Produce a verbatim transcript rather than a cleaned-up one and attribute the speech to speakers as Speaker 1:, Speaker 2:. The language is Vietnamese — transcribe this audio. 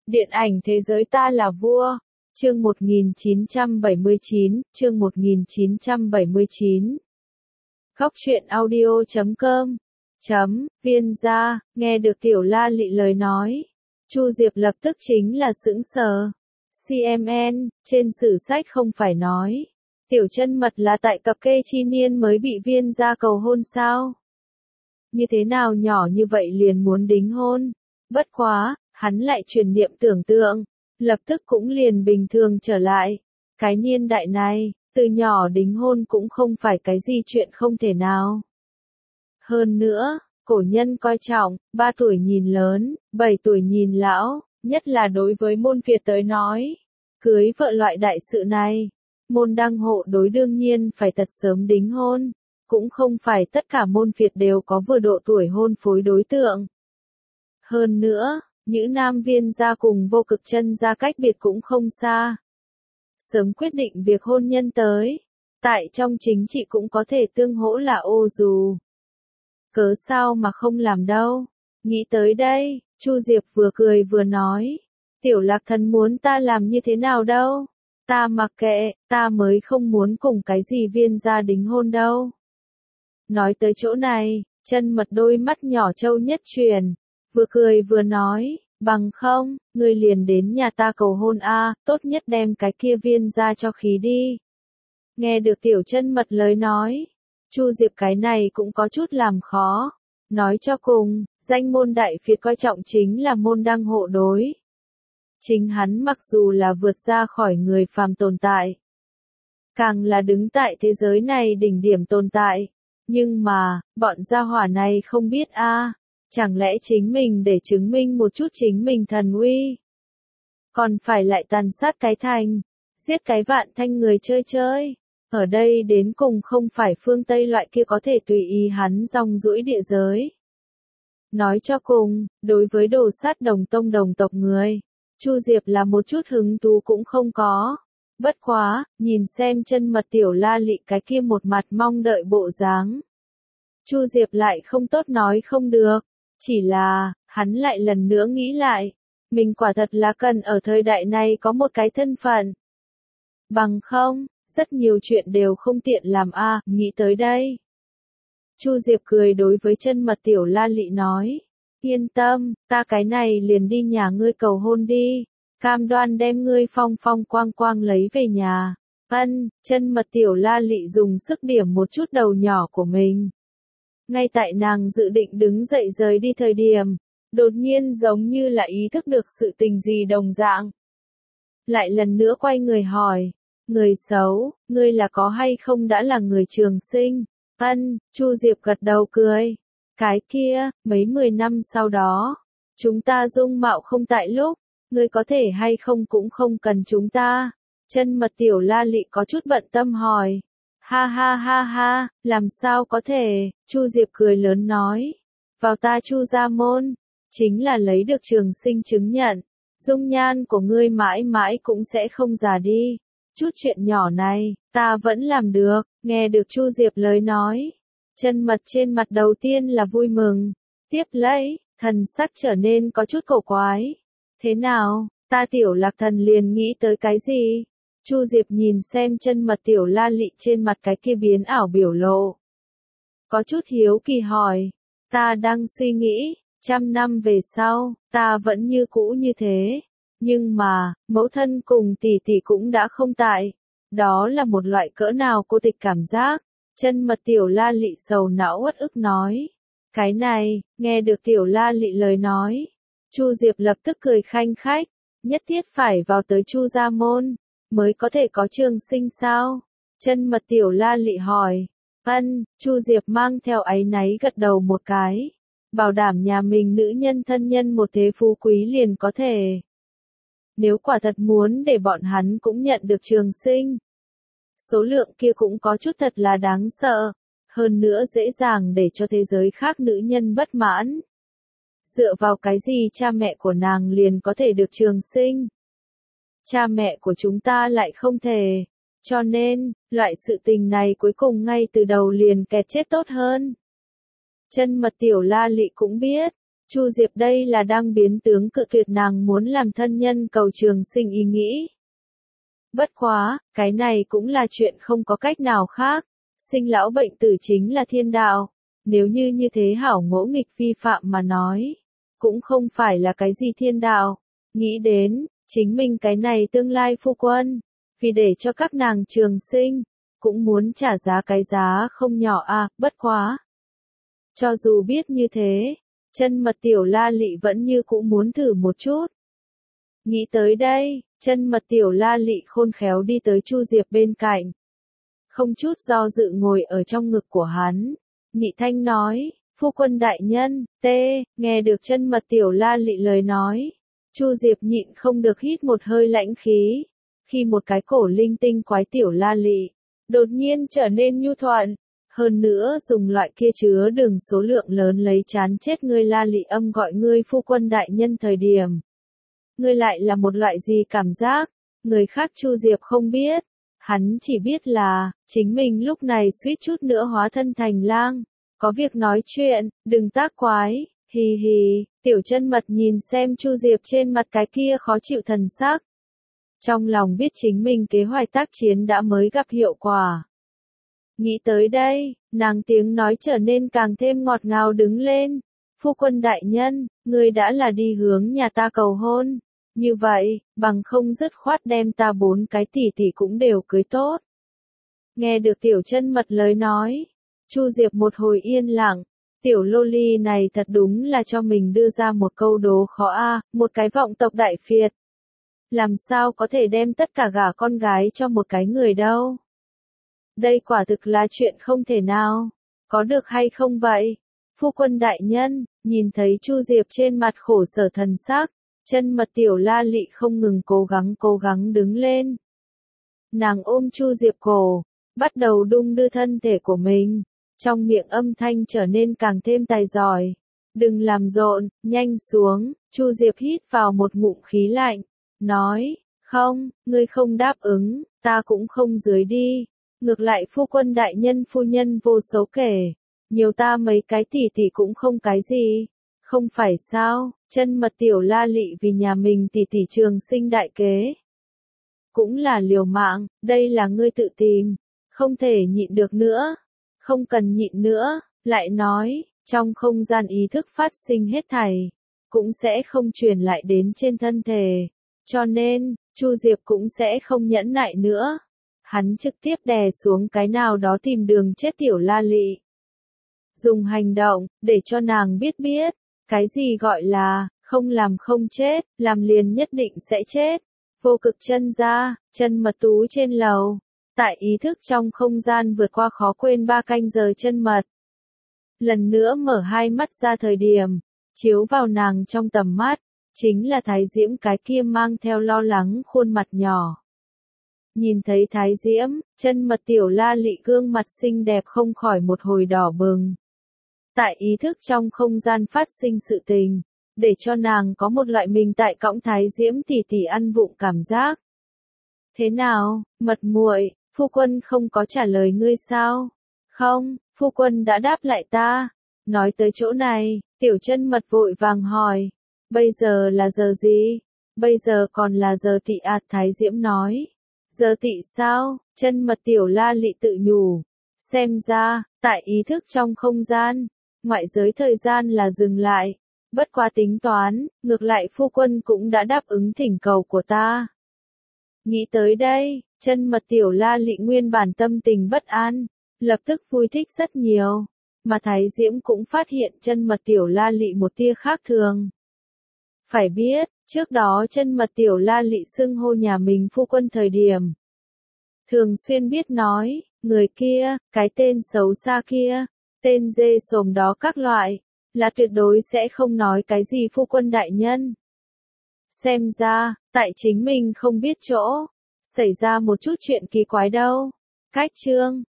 Speaker 1: Điện ảnh Thế giới ta là vua. Chương một nghìn chín trăm bảy mươi chín, chương một nghìn chín trăm bảy mươi chín. Góc truyện audio chấm com. Chấm, viên gia, nghe được Tiểu La Lị lời nói. Chu Diệp lập tức chính là sững sờ. xê em en, trên sử sách không phải nói. Tiểu Chân Mật là tại cập kê chi niên mới bị viên gia cầu hôn sao? Như thế nào nhỏ như vậy liền muốn đính hôn? Bất quá, hắn lại truyền niệm tưởng tượng, lập tức cũng liền bình thường trở lại. Cái niên đại này, từ nhỏ đính hôn cũng không phải cái gì chuyện không thể nào. Hơn nữa, cổ nhân coi trọng, ba tuổi nhìn lớn, bảy tuổi nhìn lão, nhất là đối với môn Việt tới nói. Cưới vợ loại đại sự này, môn đăng hộ đối đương nhiên phải thật sớm đính hôn. Cũng không phải tất cả môn Việt đều có vừa độ tuổi hôn phối đối tượng. Hơn nữa, Nhữ Nam viên gia cùng Vô Cực Chân gia cách biệt cũng không xa. Sớm quyết định việc hôn nhân tới, tại trong chính trị cũng có thể tương hỗ là ô dù. Cớ sao mà không làm đâu? Nghĩ tới đây, Chu Diệp vừa cười vừa nói, Tiểu Lạc Thần muốn ta làm như thế nào đâu? Ta mặc kệ, ta mới không muốn cùng cái gì viên gia đính hôn đâu. Nói tới chỗ này, Chân Mật đôi mắt nhỏ trâu nhất chuyển, vừa cười vừa nói, bằng không, ngươi liền đến nhà ta cầu hôn a, tốt nhất đem cái kia viên ra cho khí đi. Nghe được Tiểu Chân Mật lời nói, Chu Diệp cái này cũng có chút làm khó. Nói cho cùng, danh môn đại phiệt coi trọng chính là môn đăng hộ đối. Chính hắn mặc dù là vượt ra khỏi người phàm tồn tại, càng là đứng tại thế giới này đỉnh điểm tồn tại. Nhưng mà, bọn gia hỏa này không biết a, à, chẳng lẽ chính mình để chứng minh một chút chính mình thần uy, còn phải lại tàn sát cái thành, giết cái vạn thanh người chơi chơi. Ở đây đến cùng không phải phương Tây loại kia có thể tùy ý hắn rong ruổi địa giới. Nói cho cùng, đối với đồ sát đồng tông đồng tộc người, Chu Diệp là một chút hứng thú cũng không có. Bất quá, nhìn xem Chân Mật Tiểu La Lị cái kia một mặt mong đợi bộ dáng, Chu Diệp lại không tốt nói không được, chỉ là, hắn lại lần nữa nghĩ lại, mình quả thật là cần ở thời đại này có một cái thân phận. Bằng không, rất nhiều chuyện đều không tiện làm a, à, nghĩ tới đây. Chu Diệp cười đối với Chân Mật Tiểu La Lị nói, yên tâm, ta cái này liền đi nhà ngươi cầu hôn đi. Cam đoan đem ngươi phong phong quang quang lấy về nhà. Ân, Chân Mật Tiểu La Lị dùng sức điểm một chút đầu nhỏ của mình. Ngay tại nàng dự định đứng dậy rời đi thời điểm, đột nhiên giống như là ý thức được sự tình gì đồng dạng. Lại lần nữa quay người hỏi, người xấu, ngươi là có hay không đã là người Trường Sinh? Ân, Chu Diệp gật đầu cười. Cái kia, mấy mười năm sau đó, chúng ta dung mạo không tại lúc. Ngươi có thể hay không cũng không cần chúng ta. Chân Mật Tiểu La Lị có chút bận tâm hỏi. Ha ha ha ha, làm sao có thể, Chu Diệp cười lớn nói. Vào ta Chu gia môn, chính là lấy được Trường Sinh chứng nhận. Dung nhan của ngươi mãi mãi cũng sẽ không già đi. Chút chuyện nhỏ này, ta vẫn làm được. Nghe được Chu Diệp lời nói, Chân Mật trên mặt đầu tiên là vui mừng. Tiếp lấy, thần sắc trở nên có chút cổ quái. Thế nào, ta Tiểu Lạc Thần liền nghĩ tới cái gì? Chu Diệp nhìn xem Chân Mật Tiểu La Lị trên mặt cái kia biến ảo biểu lộ. Có chút hiếu kỳ hỏi, ta đang suy nghĩ, trăm năm về sau, ta vẫn như cũ như thế. Nhưng mà, mẫu thân cùng tỷ tỷ cũng đã không tại. Đó là một loại cỡ nào cô tịch cảm giác. Chân Mật Tiểu La Lị sầu não uất ức nói. Cái này, nghe được Tiểu La Lị lời nói. Chu Diệp lập tức cười khanh khách, nhất thiết phải vào tới Chu gia môn, mới có thể có Trường Sinh sao? Chân Mật Tiểu La Lị hỏi. Ân, Chu Diệp mang theo áy náy gật đầu một cái, bảo đảm nhà mình nữ nhân thân nhân một thế phú quý liền có thể. Nếu quả thật muốn để bọn hắn cũng nhận được Trường Sinh, số lượng kia cũng có chút thật là đáng sợ, hơn nữa dễ dàng để cho thế giới khác nữ nhân bất mãn. Dựa vào cái gì cha mẹ của nàng liền có thể được Trường Sinh? Cha mẹ của chúng ta lại không thể. Cho nên, loại sự tình này cuối cùng ngay từ đầu liền kẹt chết tốt hơn. Chân Mật Tiểu La Lị cũng biết, Chu Diệp đây là đang biến tướng cự tuyệt nàng muốn làm thân nhân cầu trường sinh ý nghĩ. Bất quá, cái này cũng là chuyện không có cách nào khác, sinh lão bệnh tử chính là thiên đạo, nếu như như thế hảo ngỗ nghịch vi phạm mà nói, cũng không phải là cái gì thiên đạo, nghĩ đến, chính mình cái này tương lai phu quân, vì để cho các nàng trường sinh, cũng muốn trả giá cái giá không nhỏ à, bất quá. Cho dù biết như thế, chân mật tiểu la lị vẫn như cũng muốn thử một chút. Nghĩ tới đây, chân mật tiểu la lị khôn khéo đi tới Chu Diệp bên cạnh. Không chút do dự ngồi ở trong ngực của hắn. Nhị thanh nói, phu quân đại nhân, tê, nghe được chân mật tiểu la lị lời nói. Chu Diệp nhịn không được hít một hơi lãnh khí. Khi một cái cổ linh tinh quái tiểu la lị, đột nhiên trở nên nhu thuận. Hơn nữa dùng loại kia chứa đừng số lượng lớn lấy chán chết ngươi la lị âm gọi ngươi phu quân đại nhân thời điểm. Ngươi lại là một loại gì cảm giác, người khác Chu Diệp không biết, hắn chỉ biết là, chính mình lúc này suýt chút nữa hóa thân thành lang, có việc nói chuyện, đừng tác quái, hì hì, tiểu chân mật nhìn xem Chu Diệp trên mặt cái kia khó chịu thần sắc. Trong lòng biết chính mình kế hoạch tác chiến đã mới gặp hiệu quả. Nghĩ tới đây, nàng tiếng nói trở nên càng thêm ngọt ngào đứng lên. Phu quân đại nhân, ngươi đã là đi hướng nhà ta cầu hôn. Như vậy, bằng không dứt khoát đem ta bốn cái tỷ tỷ cũng đều cưới tốt. Nghe được tiểu chân mật lời nói, Chu Diệp một hồi yên lặng, tiểu lô ly này thật đúng là cho mình đưa ra một câu đố khó a, một cái vọng tộc đại phiệt. Làm sao có thể đem tất cả gả con gái cho một cái người đâu? Đây quả thực là chuyện không thể nào, có được hay không vậy? Phu quân đại nhân, nhìn thấy Chu Diệp trên mặt khổ sở thần sắc, chân mật tiểu la lị không ngừng cố gắng cố gắng đứng lên. Nàng ôm Chu Diệp cổ, bắt đầu đung đưa thân thể của mình, trong miệng âm thanh trở nên càng thêm tài giỏi. Đừng làm rộn, nhanh xuống, Chu Diệp hít vào một ngụm khí lạnh, nói, không, ngươi không đáp ứng, ta cũng không dưới đi. Ngược lại phu quân đại nhân phu nhân vô số kể, nhiều ta mấy cái tỷ tỷ cũng không cái gì. Không phải sao, chân mật tiểu la lị vì nhà mình tỷ tỷ trường sinh đại kế. Cũng là liều mạng, đây là ngươi tự tìm, không thể nhịn được nữa, không cần nhịn nữa, lại nói, trong không gian ý thức phát sinh hết thảy, cũng sẽ không truyền lại đến trên thân thể, cho nên, Chu Diệp cũng sẽ không nhẫn nại nữa. Hắn trực tiếp đè xuống cái nào đó tìm đường chết tiểu la lị. Dùng hành động, để cho nàng biết biết, cái gì gọi là, không làm không chết, làm liền nhất định sẽ chết. Vô cực chân ra, chân mật tú trên lầu, tại ý thức trong không gian vượt qua khó quên ba canh giờ chân mật. Lần nữa mở hai mắt ra thời điểm, chiếu vào nàng trong tầm mắt, chính là Thái Diễm cái kia mang theo lo lắng khuôn mặt nhỏ. Nhìn thấy Thái Diễm, chân mật tiểu la lị gương mặt xinh đẹp không khỏi một hồi đỏ bừng. Tại ý thức trong không gian phát sinh sự tình, để cho nàng có một loại mình tại cõng Thái Diễm tỷ tỷ ăn vụng cảm giác. Thế nào, mật muội, phu quân không có trả lời ngươi sao? Không, phu quân đã đáp lại ta. Nói tới chỗ này, tiểu chân mật vội vàng hỏi, bây giờ là giờ gì? Bây giờ còn là giờ tị ạt Thái Diễm nói. Giờ tị sao? Chân mật tiểu la lị tự nhủ. Xem ra, tại ý thức trong không gian, ngoại giới thời gian là dừng lại. Bất quá tính toán, ngược lại phu quân cũng đã đáp ứng thỉnh cầu của ta. Nghĩ tới đây, chân mật tiểu la lị nguyên bản tâm tình bất an, lập tức vui thích rất nhiều. Mà Thái Diễm cũng phát hiện chân mật tiểu la lị một tia khác thường. Phải biết, trước đó chân mật tiểu la lị xưng hô nhà mình phu quân thời điểm. Thường xuyên biết nói, người kia, cái tên xấu xa kia, tên dê sồm đó các loại, là tuyệt đối sẽ không nói cái gì phu quân đại nhân. Xem ra, tại chính mình không biết chỗ, xảy ra một chút chuyện kỳ quái đâu. Cách chương